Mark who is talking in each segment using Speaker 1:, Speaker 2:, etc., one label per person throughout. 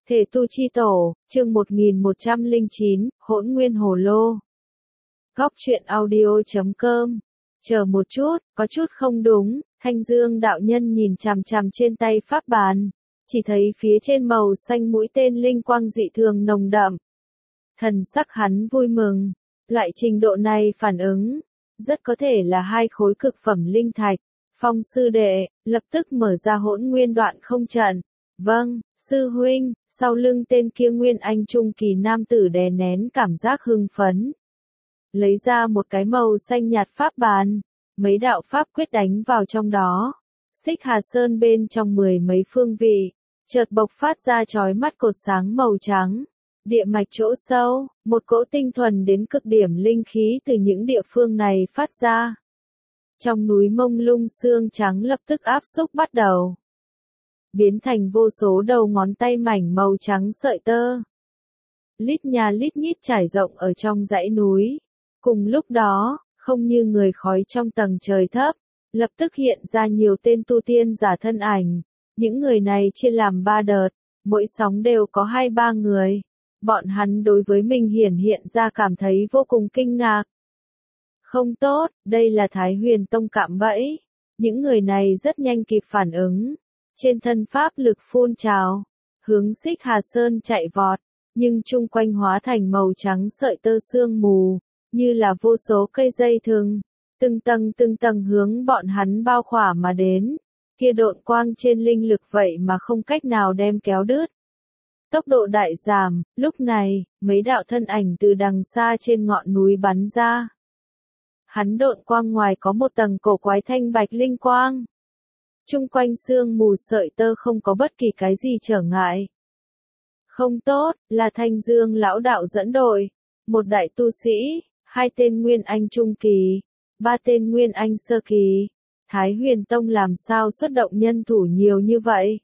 Speaker 1: Thể tu chi tổ, chương 1109, Hỗn Nguyên Hồ Lô. Góc truyện audio.com. Chờ một chút, có chút không đúng, Thanh Dương đạo nhân nhìn chằm chằm trên tay pháp bàn, chỉ thấy phía trên màu xanh mũi tên linh quang dị thường nồng đậm. Thần sắc hắn vui mừng, loại trình độ này phản ứng, rất có thể là hai khối cực phẩm linh thạch. Phong sư đệ, lập tức mở ra Hỗn Nguyên đoạn không trận. Vâng, sư huynh. Sau lưng tên kia Nguyên Anh trung kỳ nam tử đè nén cảm giác hưng phấn. Lấy ra một cái màu xanh nhạt pháp bàn, mấy đạo pháp quyết đánh vào trong đó. Xích Hà Sơn bên trong mười mấy phương vị, chợt bộc phát ra chói mắt cột sáng màu trắng. Địa mạch chỗ sâu, một cỗ tinh thuần đến cực điểm linh khí từ những địa phương này phát ra. Trong núi mông lung xương trắng lập tức áp xúc bắt đầu, biến thành vô số đầu ngón tay mảnh màu trắng sợi tơ. Lít nhà lít nhít trải rộng ở trong dãy núi. Cùng lúc đó, không như người khói trong tầng trời thấp, lập tức hiện ra nhiều tên tu tiên giả thân ảnh. Những người này chia làm 3 đợt, mỗi sóng đều có 2-3 người. Bọn hắn đối với mình hiện ra cảm thấy vô cùng kinh ngạc. Không tốt, đây là Thái Huyền Tông cạm bẫy. Những người này rất nhanh kịp phản ứng. Trên thân pháp lực phun trào, hướng Xích Hà Sơn chạy vọt, nhưng chung quanh hóa thành màu trắng sợi tơ sương mù, như là vô số cây dây thừng, từng tầng hướng bọn hắn bao khỏa mà đến. Kia độn quang trên linh lực vậy mà không cách nào đem kéo đứt. Tốc độ đại giảm, lúc này, mấy đạo thân ảnh từ đằng xa trên ngọn núi bắn ra. Hắn độn quang ngoài có một tầng cổ quái thanh bạch linh quang. Chung quanh sương mù sợi tơ không có bất kỳ cái gì trở ngại. Không tốt, là Thanh Dương lão đạo dẫn đội. Một đại tu sĩ, 2 tên Nguyên Anh trung kỳ, 3 tên Nguyên Anh sơ kỳ. Thái Huyền Tông làm sao xuất động nhân thủ nhiều như vậy?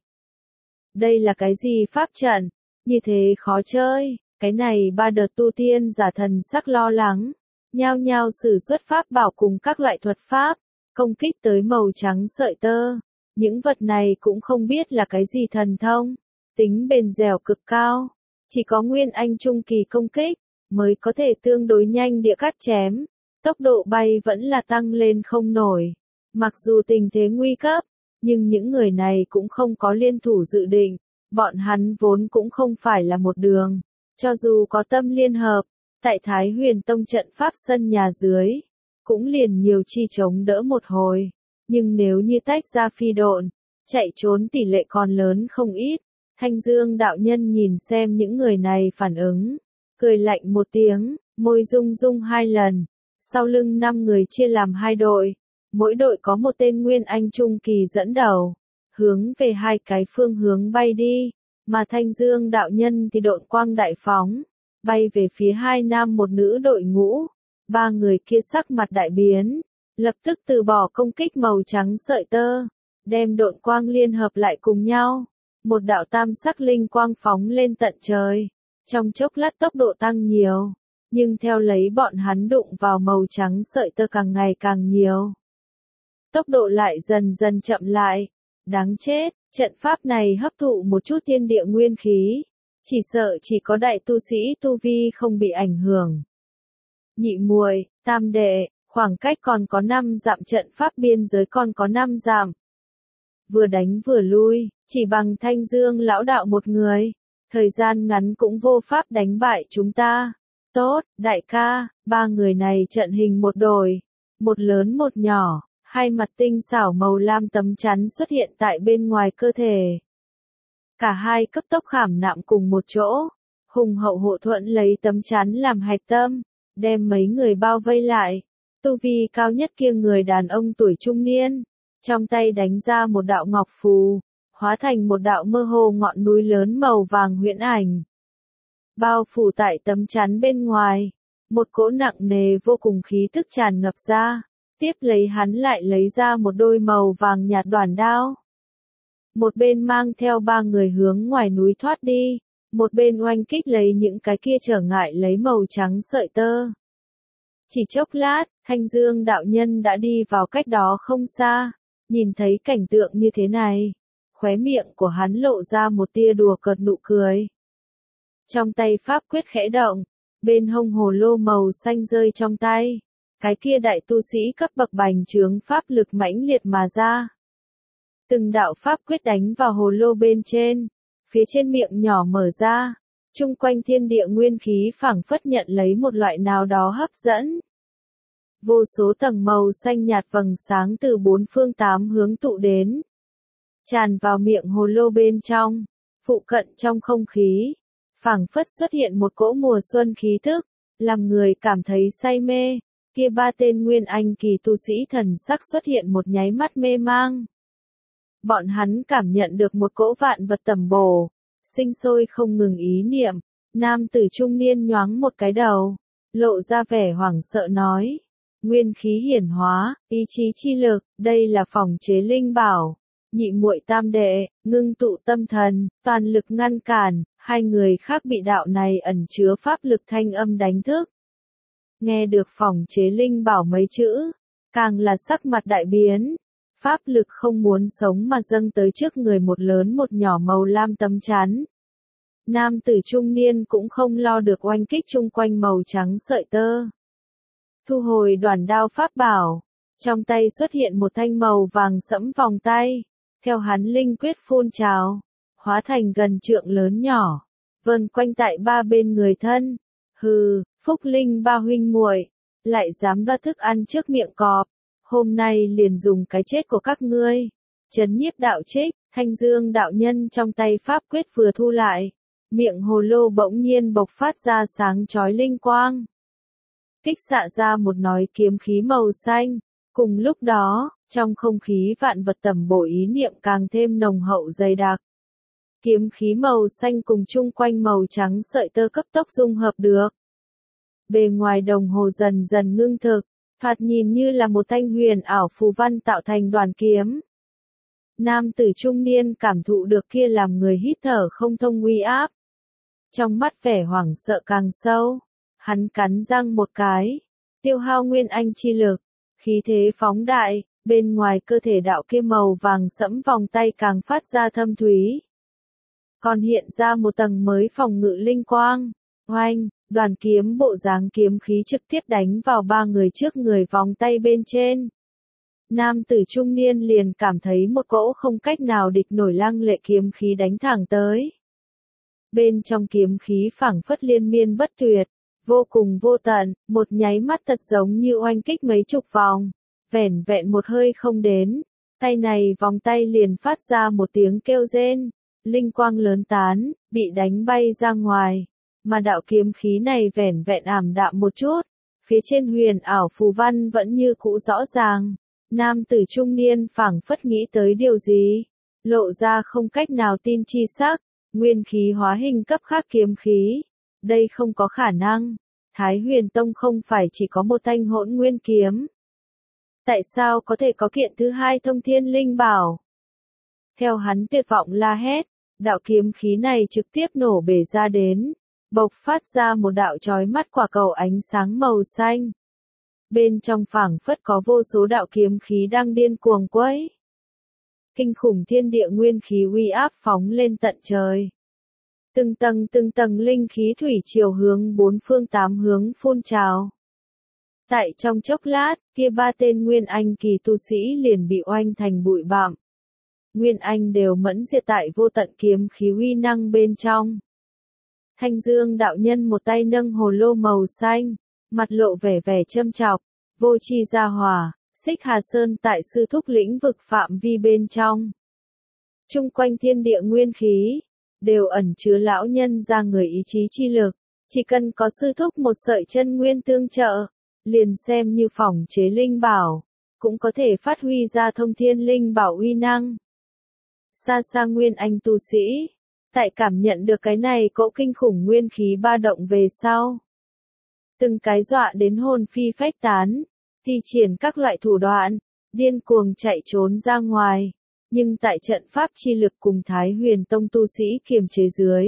Speaker 1: Đây là cái gì pháp trận? Như thế khó chơi. Cái này 3 đợt tu tiên giả thần sắc lo lắng, nhao nhao sử xuất pháp bảo cùng các loại thuật pháp, công kích tới màu trắng sợi tơ. Những vật này cũng không biết là cái gì thần thông, tính bền dẻo cực cao, chỉ có Nguyên Anh trung kỳ công kích mới có thể tương đối nhanh địa cắt chém, tốc độ bay vẫn là tăng lên không nổi. Mặc dù tình thế nguy cấp, nhưng những người này cũng không có liên thủ dự định, bọn hắn vốn cũng không phải là một đường, cho dù có tâm liên hợp, tại Thái Huyền Tông trận pháp sân nhà dưới, cũng liền nhiều chi chống đỡ một hồi. Nhưng nếu như tách ra phi độn, chạy trốn tỷ lệ còn lớn không ít. Thanh Dương đạo nhân nhìn xem những người này phản ứng, cười lạnh một tiếng, môi rung rung 2 lần. Sau lưng 5 người chia làm 2 đội, mỗi đội có một tên Nguyên Anh trung kỳ dẫn đầu, hướng về 2 cái phương hướng bay đi, mà Thanh Dương đạo nhân thì độn quang đại phóng, bay về phía 2 nam 1 nữ đội ngũ. 3 người kia sắc mặt đại biến, lập tức từ bỏ công kích màu trắng sợi tơ, đem độn quang liên hợp lại cùng nhau. Một đạo tam sắc linh quang phóng lên tận trời, trong chốc lát tốc độ tăng nhiều, nhưng theo lấy bọn hắn đụng vào màu trắng sợi tơ càng ngày càng nhiều. Tốc độ lại dần dần chậm lại. Đáng chết, trận pháp này hấp thụ một chút thiên địa nguyên khí, chỉ sợ chỉ có đại tu sĩ tu vi không bị ảnh hưởng. Nhị muội, tam đệ, khoảng cách còn có 5 dặm, trận pháp biên giới còn có 5 dặm. Vừa đánh vừa lui, chỉ bằng Thanh Dương lão đạo một người, thời gian ngắn cũng vô pháp đánh bại chúng ta. Tốt, đại ca. 3 người này trận hình một đổi, một lớn một nhỏ, 2 mặt tinh xảo màu lam tấm chắn xuất hiện tại bên ngoài cơ thể. Cả hai cấp tốc khảm nạm cùng một chỗ, hùng hậu hộ thuẫn lấy tấm chắn làm hạch tâm, đem mấy người bao vây lại. Tu vi cao nhất kia người đàn ông tuổi trung niên, trong tay đánh ra một đạo ngọc phù, hóa thành một đạo mơ hồ ngọn núi lớn màu vàng huyễn ảnh. Bao phủ tại tấm chắn bên ngoài, một cỗ nặng nề vô cùng khí tức tràn ngập ra, tiếp lấy hắn lại lấy ra một đôi màu vàng nhạt đoản đao. Một bên mang theo 3 người hướng ngoài núi thoát đi, một bên oanh kích lấy những cái kia trở ngại lấy màu trắng sợi tơ. Chỉ chốc lát, Thanh Dương đạo nhân đã đi vào cách đó không xa, nhìn thấy cảnh tượng như thế này, khóe miệng của hắn lộ ra một tia đùa cợt nụ cười. Trong tay pháp quyết khẽ động, bên hông hồ lô màu xanh rơi trong tay. Cái kia đại tu sĩ cấp bậc bành trướng pháp lực mãnh liệt mà ra. Từng đạo pháp quyết đánh vào hồ lô bên trên, phía trên miệng nhỏ mở ra, chung quanh thiên địa nguyên khí phảng phất nhận lấy một loại nào đó hấp dẫn. Vô số tầng màu xanh nhạt vầng sáng từ bốn phương tám hướng tụ đến, tràn vào miệng hồ lô bên trong, phụ cận trong không khí, phảng phất xuất hiện một cỗ mùa xuân khí thức, làm người cảm thấy say mê. Kia ba tên nguyên anh kỳ tu sĩ thần sắc xuất hiện một nháy mắt mê mang. Bọn hắn cảm nhận được một cỗ vạn vật tầm bổ, sinh sôi không ngừng ý niệm. Nam tử trung niên nhoáng một cái đầu, lộ ra vẻ hoảng sợ nói. Nguyên khí hiển hóa, ý chí chi lực, đây là phòng chế linh bảo. Nhị muội tam đệ, ngưng tụ tâm thần, toàn lực ngăn cản, hai người khác bị đạo này ẩn chứa pháp lực thanh âm đánh thức. Nghe được phòng chế linh bảo mấy chữ, càng là sắc mặt đại biến. Pháp lực không muốn sống mà dâng tới trước người một lớn một nhỏ màu lam tấm chắn. Nam tử trung niên cũng không lo được oanh kích chung quanh màu trắng sợi tơ. Thu hồi đoàn đao pháp bảo, trong tay xuất hiện một thanh màu vàng sẫm vòng tay, theo hắn linh quyết phun trào, hóa thành gần trượng lớn nhỏ, vờn quanh tại ba bên người thân. Hừ, Phúc Linh ba huynh muội, lại dám đoạt thức ăn trước miệng cọp, hôm nay liền dùng cái chết của các ngươi. Trấn nhiếp đạo trích, Thanh Dương đạo nhân trong tay pháp quyết vừa thu lại, miệng hồ lô bỗng nhiên bộc phát ra sáng chói linh quang. Kích xạ ra một nói kiếm khí màu xanh, cùng lúc đó, trong không khí vạn vật tầm bổ ý niệm càng thêm nồng hậu dày đặc. Kiếm khí màu xanh cùng chung quanh màu trắng sợi tơ cấp tốc dung hợp được. Bề ngoài đồng hồ dần dần ngưng thực, thoạt nhìn như là một thanh huyền ảo phù văn tạo thành đoàn kiếm. Nam tử trung niên cảm thụ được kia làm người hít thở không thông uy áp. Trong mắt vẻ hoảng sợ càng sâu, hắn cắn răng một cái, tiêu hao nguyên anh chi lực, khí thế phóng đại, bên ngoài cơ thể đạo kia màu vàng sẫm vòng tay càng phát ra thâm thúy. Còn hiện ra một tầng mới phòng ngự linh quang. Oanh, đoàn kiếm bộ dáng kiếm khí trực tiếp đánh vào ba người trước người vòng tay bên trên. Nam tử trung niên liền cảm thấy một cỗ không cách nào địch nổi lăng lệ kiếm khí đánh thẳng tới. Bên trong kiếm khí phảng phất liên miên bất tuyệt, vô cùng vô tận, một nháy mắt thật giống như oanh kích mấy chục vòng, vẻn vẹn một hơi không đến, tay này vòng tay liền phát ra một tiếng kêu rên, linh quang lớn tán, bị đánh bay ra ngoài. Mà đạo kiếm khí này vẻn vẹn ảm đạm một chút, phía trên huyền ảo phù văn vẫn như cũ rõ ràng. Nam tử trung niên phảng phất nghĩ tới điều gì, lộ ra không cách nào tin chi sắc, nguyên khí hóa hình cấp khác kiếm khí. Đây không có khả năng, Thái Huyền Tông không phải chỉ có một thanh hỗn nguyên kiếm. Tại sao có thể có kiện thứ hai thông thiên linh bảo? Theo hắn tuyệt vọng la hét, đạo kiếm khí này trực tiếp nổ bể ra đến. Bộc phát ra một đạo chói mắt quả cầu ánh sáng màu xanh. Bên trong phảng phất có vô số đạo kiếm khí đang điên cuồng quấy. Kinh khủng thiên địa nguyên khí uy áp phóng lên tận trời. Từng tầng linh khí thủy triều hướng bốn phương tám hướng phun trào. Tại trong chốc lát, kia ba tên Nguyên Anh kỳ tu sĩ liền bị oanh thành bụi bặm. Nguyên Anh đều mẫn diệt tại vô tận kiếm khí uy năng bên trong. Thanh Dương đạo nhân một tay nâng hồ lô màu xanh, mặt lộ vẻ châm chọc, vô tri gia hỏa, Xích Hà Sơn tại sư thúc lĩnh vực phạm vi bên trong. Chung quanh thiên địa nguyên khí, đều ẩn chứa lão nhân ra người ý chí chi lực, chỉ cần có sư thúc một sợi chân nguyên tương trợ, liền xem như phòng chế linh bảo, cũng có thể phát huy ra thông thiên linh bảo uy năng. Xa xa Nguyên Anh tu sĩ, tại cảm nhận được cái này cỗ kinh khủng nguyên khí ba động về sau. Từng cái dọa đến hồn phi phách tán, thi triển các loại thủ đoạn, điên cuồng chạy trốn ra ngoài, nhưng tại trận pháp chi lực cùng Thái Huyền Tông tu sĩ kiềm chế dưới.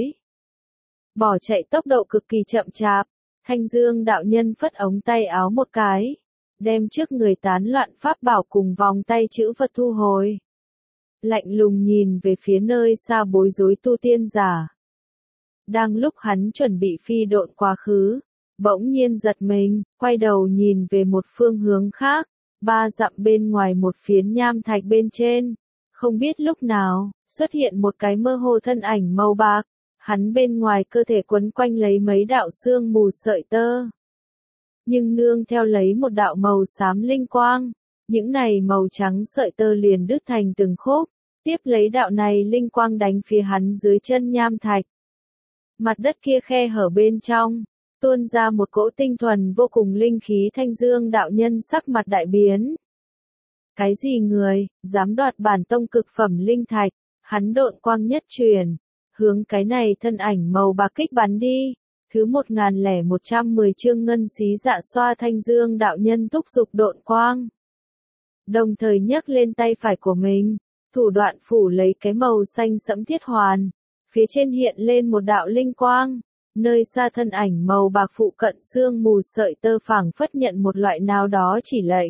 Speaker 1: Bỏ chạy tốc độ cực kỳ chậm chạp, Thanh Dương đạo nhân phất ống tay áo một cái, đem trước người tán loạn pháp bảo cùng vòng tay chữ vật thu hồi. lạnh lùng nhìn về phía nơi xa bối rối tu tiên giả. Đang lúc hắn chuẩn bị phi độn quá khứ, bỗng nhiên giật mình, quay đầu nhìn về một phương hướng khác, 3 dặm bên ngoài một phiến nham thạch bên trên. Không biết lúc nào, xuất hiện một cái mơ hồ thân ảnh màu bạc, hắn bên ngoài cơ thể quấn quanh lấy mấy đạo sương mù sợi tơ. Nhưng nương theo lấy một đạo màu xám linh quang, những này màu trắng sợi tơ liền đứt thành từng khúc, tiếp lấy đạo này linh quang đánh phía hắn dưới chân nham thạch. Mặt đất kia khe hở bên trong, tuôn ra một cỗ tinh thuần vô cùng linh khí. Thanh Dương đạo nhân sắc mặt đại biến. Cái gì người, dám đoạt bản tông cực phẩm linh thạch, hắn độn quang nhất truyền, hướng cái này thân ảnh màu bạc kích bắn đi. Thứ 1110 chương ngân xí dạ xoa. Thanh Dương đạo nhân thúc giục độn quang. Đồng thời nhấc lên tay phải của mình, thủ đoạn phủ lấy cái màu xanh sẫm thiết hoàn. Phía trên hiện lên một đạo linh quang, nơi xa thân ảnh màu bạc phụ cận sương mù sợi tơ phảng phất nhận một loại nào đó chỉ lệnh.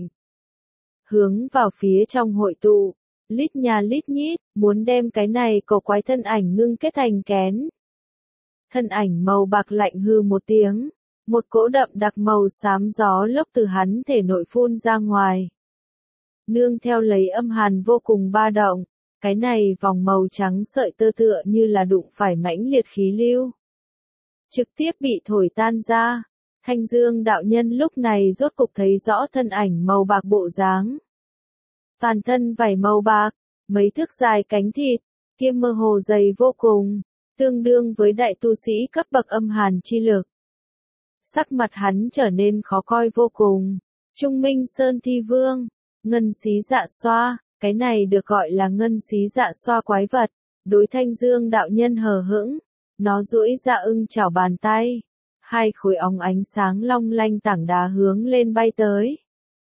Speaker 1: Hướng vào phía trong hội tụ, lít nhà lít nhít, muốn đem cái này cổ quái thân ảnh ngưng kết thành kén. Thân ảnh màu bạc lạnh hư một tiếng, một cỗ đậm đặc màu xám gió lốc từ hắn thể nội phun ra ngoài. Nương theo lấy âm hàn vô cùng ba động, cái này vòng màu trắng sợi tơ tựa như là đụng phải mãnh liệt khí lưu. Trực tiếp bị thổi tan ra, Thanh Dương đạo nhân lúc này rốt cục thấy rõ thân ảnh màu bạc bộ dáng. Toàn thân vảy màu bạc, mấy thước dài cánh thịt, kia mơ hồ dày vô cùng, tương đương với đại tu sĩ cấp bậc âm hàn chi lực. Sắc mặt hắn trở nên khó coi vô cùng. Trung Minh Sơn Thi Vương, ngân xí dạ xoa, cái này được gọi là ngân xí dạ xoa quái vật, đối Thanh Dương đạo nhân hờ hững, nó duỗi ra ưng chảo bàn tay, hai khối óng ánh sáng long lanh tảng đá hướng lên bay tới.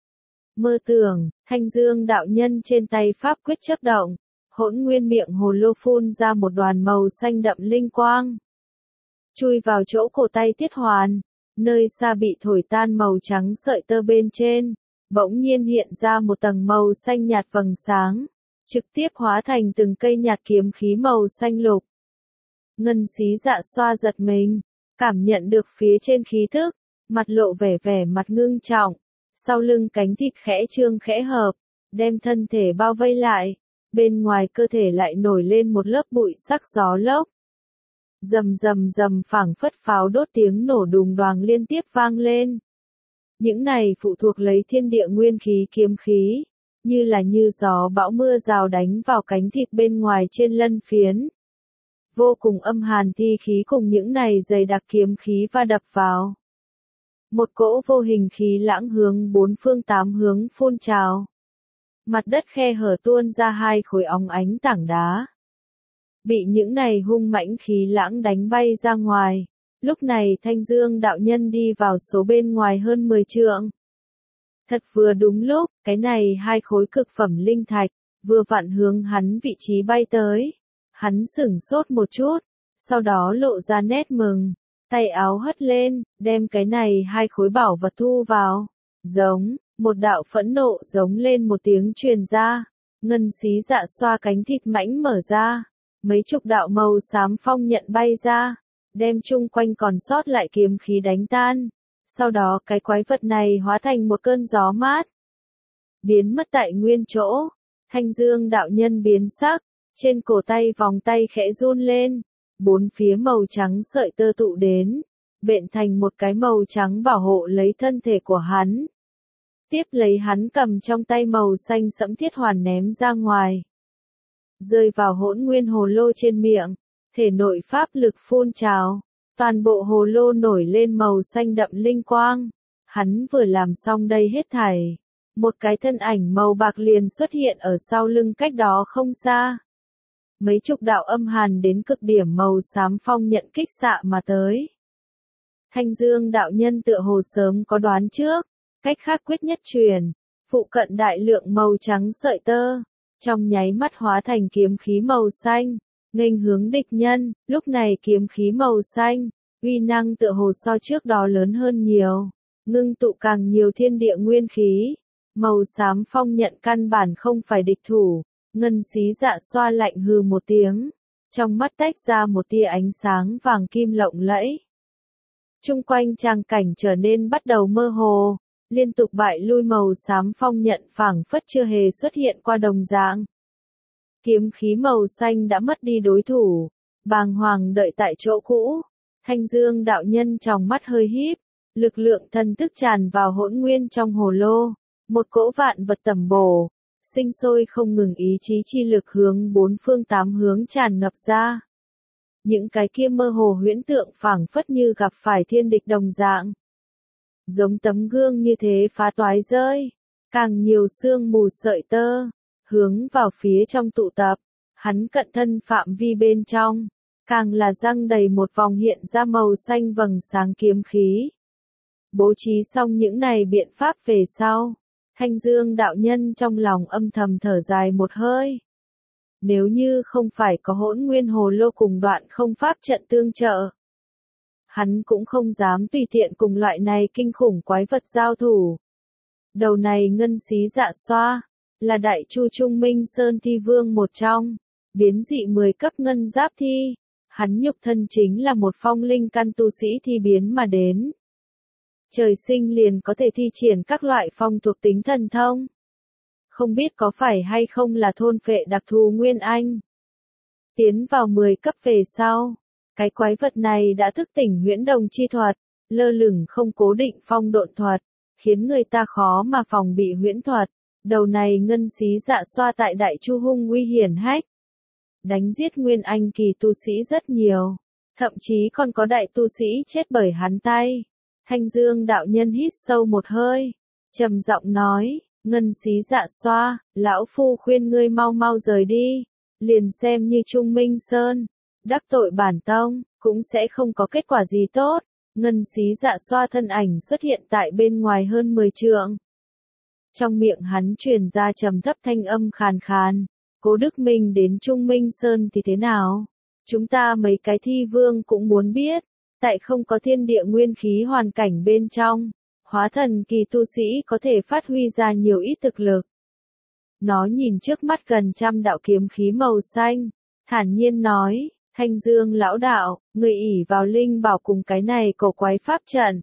Speaker 1: Mơ tưởng, Thanh Dương đạo nhân trên tay pháp quyết chớp động, hỗn nguyên miệng hồ lô phun ra một đoàn màu xanh đậm linh quang. Chui vào chỗ cổ tay thiết hoàn, nơi xa bị thổi tan màu trắng sợi tơ bên trên, bỗng nhiên hiện ra một tầng màu xanh nhạt vầng sáng, trực tiếp hóa thành từng cây nhạt kiếm khí màu xanh lục. Ngân xí dạ xoa giật mình, cảm nhận được phía trên khí thức, mặt lộ vẻ mặt ngưng trọng, sau lưng cánh thịt khẽ trương khẽ hợp, đem thân thể bao vây lại, bên ngoài cơ thể lại nổi lên một lớp bụi sắc gió lốc. Rầm rầm rầm phảng phất pháo đốt tiếng nổ đùng đoàng liên tiếp vang lên. Những này phụ thuộc lấy thiên địa nguyên khí kiếm khí, như gió bão mưa rào đánh vào cánh thịt bên ngoài trên lân phiến. Vô cùng âm hàn thi khí cùng những này dày đặc kiếm khí va đập vào. Một cỗ vô hình khí lãng hướng bốn phương tám hướng phun trào. Mặt đất khe hở tuôn ra hai khối óng ánh tảng đá. Bị những này hung mãnh khí lãng đánh bay ra ngoài. Lúc này Thanh Dương đạo nhân đi vào số bên ngoài hơn 10 trượng. Thật vừa đúng lúc, cái này hai khối cực phẩm linh thạch, vừa vặn hướng hắn vị trí bay tới. Hắn sửng sốt một chút, sau đó lộ ra nét mừng, tay áo hất lên, đem cái này hai khối bảo vật thu vào. Giống, một đạo phẫn nộ giống lên một tiếng truyền ra, ngân xí dạ xoa cánh thịt mãnh mở ra, mấy chục đạo màu xám phong nhận bay ra, đem chung quanh còn sót lại kiếm khí đánh tan. Sau đó cái quái vật này hóa thành một cơn gió mát, biến mất tại nguyên chỗ. Thanh Dương đạo nhân biến sắc, trên cổ tay vòng tay khẽ run lên, bốn phía màu trắng sợi tơ tụ đến, bện thành một cái màu trắng bảo hộ lấy thân thể của hắn. Tiếp lấy hắn cầm trong tay màu xanh sẫm thiết hoàn ném ra ngoài, rơi vào hỗn nguyên hồ lô trên miệng, thể nội pháp lực phun trào, toàn bộ hồ lô nổi lên màu xanh đậm linh quang. Hắn vừa làm xong đây hết thảy, một cái thân ảnh màu bạc liền xuất hiện ở sau lưng cách đó không xa. Mấy chục đạo âm hàn đến cực điểm màu xám phong nhận kích xạ mà tới. Thanh Dương đạo nhân tựa hồ sớm có đoán trước, cách khác quyết nhất truyền, phụ cận đại lượng màu trắng sợi tơ, trong nháy mắt hóa thành kiếm khí màu xanh, nghênh hướng địch nhân. Lúc này kiếm khí màu xanh, uy năng tựa hồ so trước đó lớn hơn nhiều, ngưng tụ càng nhiều thiên địa nguyên khí. Màu xám phong nhận căn bản không phải địch thủ, Ngân xí dạ xoa lạnh hừ một tiếng, trong mắt tách ra một tia ánh sáng vàng kim lộng lẫy. Chung quanh tràng cảnh trở nên bắt đầu mơ hồ, liên tục bại lui màu xám phong nhận phảng phất chưa hề xuất hiện qua đồng dạng. Kiếm khí màu xanh đã mất đi đối thủ, bàng hoàng đợi tại chỗ cũ. Thanh Dương đạo nhân trong mắt hơi híp, lực lượng thần thức tràn vào hỗn nguyên trong hồ lô, một cỗ vạn vật tầm bổ, sinh sôi không ngừng, ý chí chi lực hướng bốn phương tám hướng tràn ngập ra. Những cái kia mơ hồ huyễn tượng phảng phất như gặp phải thiên địch đồng dạng. Giống tấm gương như thế phá toái rơi, càng nhiều sương mù sợi tơ, hướng vào phía trong tụ tập, hắn cận thân phạm vi bên trong, càng là răng đầy một vòng hiện ra màu xanh vầng sáng kiếm khí. Bố trí xong những này biện pháp về sau, Thanh Dương đạo nhân trong lòng âm thầm thở dài một hơi. Nếu như không phải có hỗn nguyên hồ lô cùng đoạn không pháp trận tương trợ, hắn cũng không dám tùy tiện cùng loại này kinh khủng quái vật giao thủ. Đầu này ngân xí dạ xoa, là đại chu trung minh sơn thi vương một trong, biến dị 10 cấp ngân giáp thi, hắn nhục thân chính là một phong linh căn tu sĩ thi biến mà đến. Trời sinh liền có thể thi triển các loại phong thuộc tính thần thông. Không biết có phải hay không là thôn phệ đặc thù nguyên anh. Tiến vào 10 cấp về sau, cái quái vật này đã thức tỉnh huyễn đồng chi thuật, lơ lửng không cố định phong độn thuật, khiến người ta khó mà phòng bị huyễn thuật. Đầu này ngân xí dạ xoa tại đại chu hung uy hiển hách, đánh giết nguyên anh kỳ tu sĩ rất nhiều, thậm chí còn có đại tu sĩ chết bởi hắn tay. Thanh Dương đạo nhân hít sâu một hơi, trầm giọng nói, ngân xí dạ xoa, lão phu khuyên ngươi mau mau rời đi, liền xem như Trung Minh Sơn, đắc tội bản tông, cũng sẽ không có kết quả gì tốt. Ngân xí dạ xoa thân ảnh xuất hiện tại bên ngoài hơn 10 trượng. Trong miệng hắn truyền ra trầm thấp thanh âm khàn khàn, Cố Đức Minh đến Trung Minh Sơn thì thế nào? Chúng ta mấy cái thi vương cũng muốn biết, tại không có thiên địa nguyên khí hoàn cảnh bên trong, hóa thần kỳ tu sĩ có thể phát huy ra nhiều ít thực lực. Nó nhìn trước mắt gần 100 đạo kiếm khí màu xanh, thản nhiên nói, Thanh Dương lão đạo, người ỷ vào linh bảo cùng cái này cổ quái pháp trận.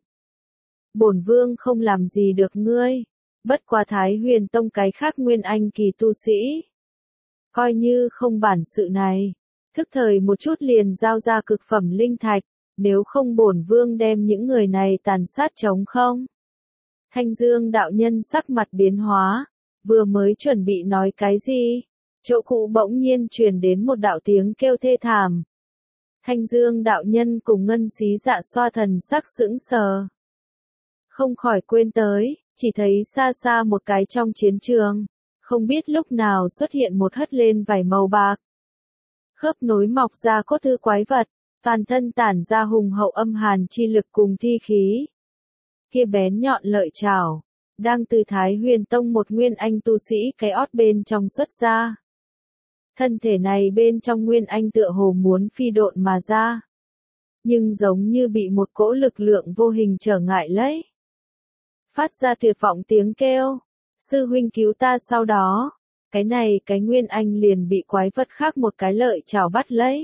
Speaker 1: Bổn vương không làm gì được ngươi, bất quá Thái Huyền Tông cái khác nguyên anh kỳ tu sĩ. Coi như không bản sự này, thức thời một chút liền giao ra cực phẩm linh thạch, nếu không bổn vương đem những người này tàn sát trống không. Thanh Dương đạo nhân sắc mặt biến hóa, vừa mới chuẩn bị nói cái gì, chỗ cũ bỗng nhiên truyền đến một đạo tiếng kêu thê thảm. Thanh Dương đạo nhân cùng ngân xí dạ xoa thần sắc sững sờ. Không khỏi quên tới, chỉ thấy xa xa một cái trong chiến trường, không biết lúc nào xuất hiện một hất lên vảy màu bạc. Khớp nối mọc ra cốt thư quái vật, toàn thân tản ra hùng hậu âm hàn chi lực cùng thi khí. Kia bén nhọn lợi chảo, đang từ Thái Huyền Tông một nguyên anh tu sĩ cái ót bên trong xuất ra. Thân thể này bên trong nguyên anh tựa hồ muốn phi độn mà ra, nhưng giống như bị một cỗ lực lượng vô hình trở ngại lấy. Phát ra tuyệt vọng tiếng kêu, sư huynh cứu ta, sau đó, cái nguyên anh liền bị quái vật khác một cái lợi chảo bắt lấy.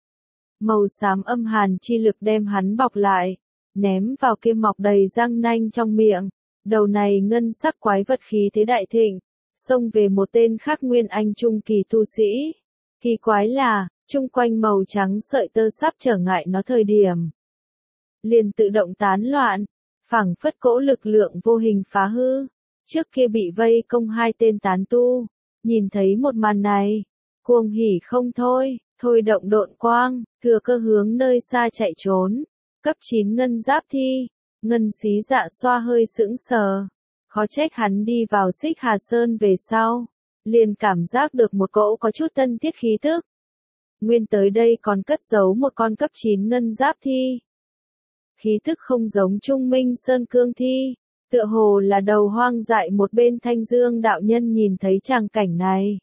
Speaker 1: Màu xám âm hàn chi lực đem hắn bọc lại, ném vào kia mọc đầy răng nanh trong miệng. Đầu này ngân sắc quái vật khí thế đại thịnh, xông về một tên khác nguyên anh trung kỳ tu sĩ. Kỳ quái là, chung quanh màu trắng sợi tơ sắp trở ngại nó thời điểm, liền tự động tán loạn, phảng phất cỗ lực lượng vô hình phá hư. Trước kia bị vây công hai tên tán tu, nhìn thấy một màn này, cuồng hỉ không thôi, thôi động độn quang, thừa cơ hướng nơi xa chạy trốn. Cấp 9 ngân giáp thi, ngân xí dạ xoa hơi sững sờ, khó trách hắn đi vào Xích Hà Sơn về sau, liền cảm giác được một cỗ có chút tân thiết khí tức. Nguyên tới đây còn cất giấu một con cấp 9 ngân giáp thi. Khí tức không giống Trung Minh Sơn cương thi, tựa hồ là đầu hoang dại. Một bên Thanh Dương đạo nhân nhìn thấy tràng cảnh này,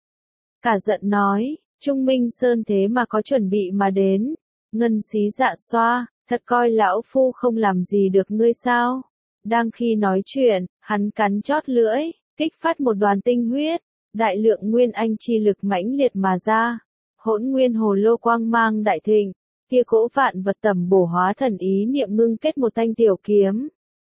Speaker 1: cả giận nói, Trung Minh Sơn thế mà có chuẩn bị mà đến, ngân xí dạ xoa, thật coi lão phu không làm gì được ngươi sao? Đang khi nói chuyện, hắn cắn chót lưỡi, kích phát một đoàn tinh huyết, đại lượng nguyên anh chi lực mãnh liệt mà ra. Hỗn nguyên hồ lô quang mang đại thịnh, kia cỗ vạn vật tầm bổ hóa thần ý niệm ngưng kết một thanh tiểu kiếm.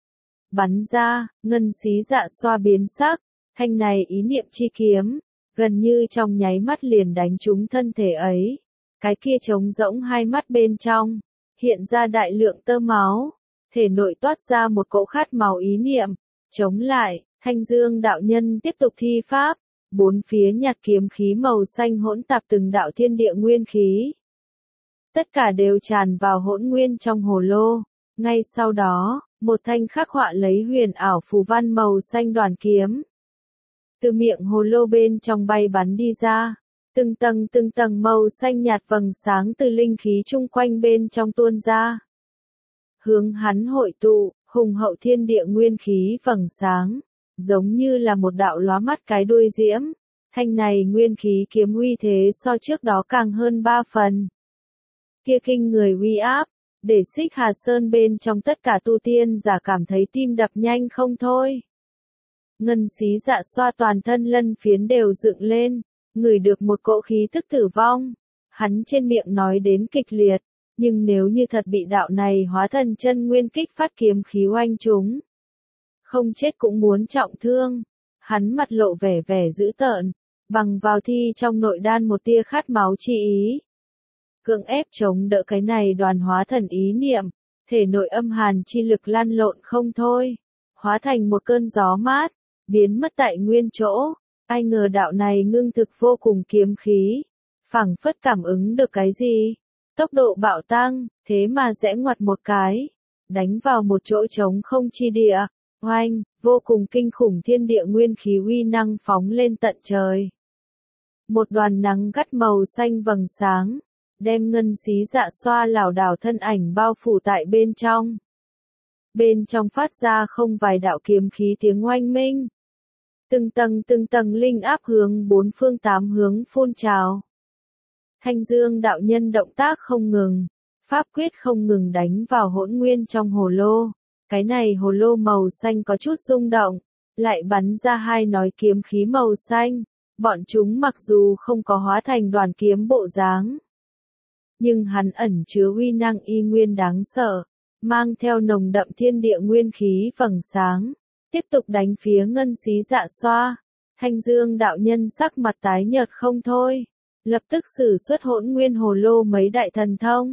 Speaker 1: Bắn ra, ngân xí dạ xoa biến sắc, thanh này ý niệm chi kiếm, gần như trong nháy mắt liền đánh trúng thân thể ấy. Cái kia trống rỗng hai mắt bên trong, hiện ra đại lượng tơ máu, thể nội toát ra một cỗ khát máu ý niệm. Chống lại, Thanh Dương đạo nhân tiếp tục thi pháp, bốn phía nhạt kiếm khí màu xanh hỗn tạp từng đạo thiên địa nguyên khí. Tất cả đều tràn vào hỗn nguyên trong hồ lô. Ngay sau đó, một thanh khắc họa lấy huyền ảo phù văn màu xanh đoàn kiếm. Từ miệng hồ lô bên trong bay bắn đi ra. Từng tầng màu xanh nhạt vầng sáng từ linh khí chung quanh bên trong tuôn ra. Hướng hắn hội tụ, hùng hậu thiên địa nguyên khí vầng sáng, giống như là một đạo lóa mắt cái đuôi diễm. Thanh này nguyên khí kiếm uy thế so trước đó càng hơn 3 phần. Kia kinh người uy áp, để Xích Hà Sơn bên trong tất cả tu tiên giả cảm thấy tim đập nhanh không thôi. Ngân xí dạ xoa toàn thân lân phiến đều dựng lên, ngửi được một cỗ khí tức tử vong. Hắn trên miệng nói đến kịch liệt, nhưng nếu như thật bị đạo này hóa thần chân nguyên kích phát kiếm khí oanh chúng, không chết cũng muốn trọng thương. Hắn mặt lộ vẻ dữ tợn, bằng vào thi trong nội đan một tia khát máu chi ý. Cưỡng ép chống đỡ cái này đoàn hóa thần ý niệm, thể nội âm hàn chi lực lan lộn không thôi, hóa thành một cơn gió mát, biến mất tại nguyên chỗ. Ai ngờ đạo này ngưng thực vô cùng kiếm khí, phảng phất cảm ứng được cái gì, tốc độ bạo tăng, thế mà rẽ ngoặt một cái, đánh vào một chỗ trống không chi địa. Oanh, vô cùng kinh khủng thiên địa nguyên khí uy năng phóng lên tận trời. Một đoàn nắng gắt màu xanh vầng sáng, đem ngân xí dạ xoa lảo đảo thân ảnh bao phủ tại bên trong. Bên trong phát ra không vài đạo kiếm khí tiếng oanh minh. Từng tầng linh áp hướng bốn phương tám hướng phun trào. Thanh Dương đạo nhân động tác không ngừng, pháp quyết không ngừng đánh vào hỗn nguyên trong hồ lô. Cái này hồ lô màu xanh có chút rung động, lại bắn ra hai nói kiếm khí màu xanh. Bọn chúng mặc dù không có hóa thành đoàn kiếm bộ dáng, nhưng hắn ẩn chứa uy năng y nguyên đáng sợ, mang theo nồng đậm thiên địa nguyên khí vầng sáng, tiếp tục đánh phía ngân xí dạ xoa. Thanh Dương đạo nhân sắc mặt tái nhợt không thôi, lập tức sử xuất hỗn nguyên hồ lô mấy đại thần thông.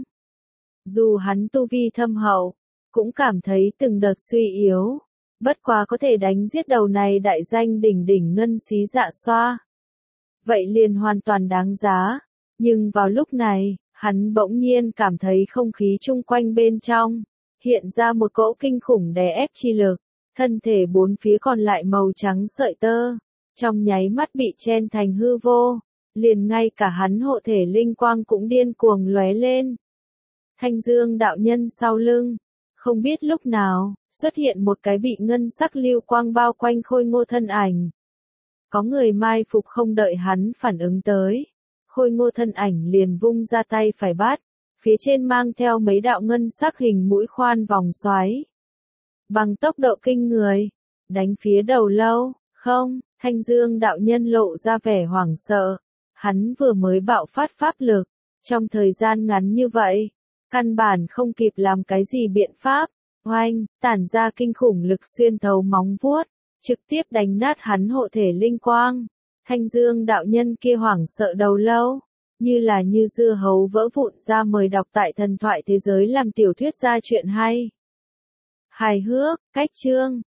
Speaker 1: Dù hắn tu vi thâm hậu, cũng cảm thấy từng đợt suy yếu, bất quá có thể đánh giết đầu này đại danh đỉnh ngân xí dạ xoa. Vậy liền hoàn toàn đáng giá, nhưng vào lúc này, hắn bỗng nhiên cảm thấy không khí chung quanh bên trong, hiện ra một cỗ kinh khủng đè ép chi lực, thân thể bốn phía còn lại màu trắng sợi tơ, trong nháy mắt bị chen thành hư vô, liền ngay cả hắn hộ thể linh quang cũng điên cuồng lóe lên. Thanh Dương đạo nhân sau lưng, không biết lúc nào, xuất hiện một cái bị ngân sắc lưu quang bao quanh khôi ngô thân ảnh. Có người mai phục không đợi hắn phản ứng tới, khôi ngô thân ảnh liền vung ra tay phải bắt, phía trên mang theo mấy đạo ngân sắc hình mũi khoan vòng xoáy. Bằng tốc độ kinh người, đánh phía đầu lâu. Không, Thanh Dương đạo nhân lộ ra vẻ hoảng sợ, hắn vừa mới bạo phát pháp lực, trong thời gian ngắn như vậy, căn bản không kịp làm cái gì biện pháp. Oanh, tản ra kinh khủng lực xuyên thấu móng vuốt, trực tiếp đánh nát hắn hộ thể linh quang. Thanh Dương đạo nhân kia hoảng sợ đầu lâu, như dưa hấu vỡ vụn ra. Mời đọc tại Thần thoại thế giới làm tiểu thuyết ra chuyện hay. Hài hước, cách chương.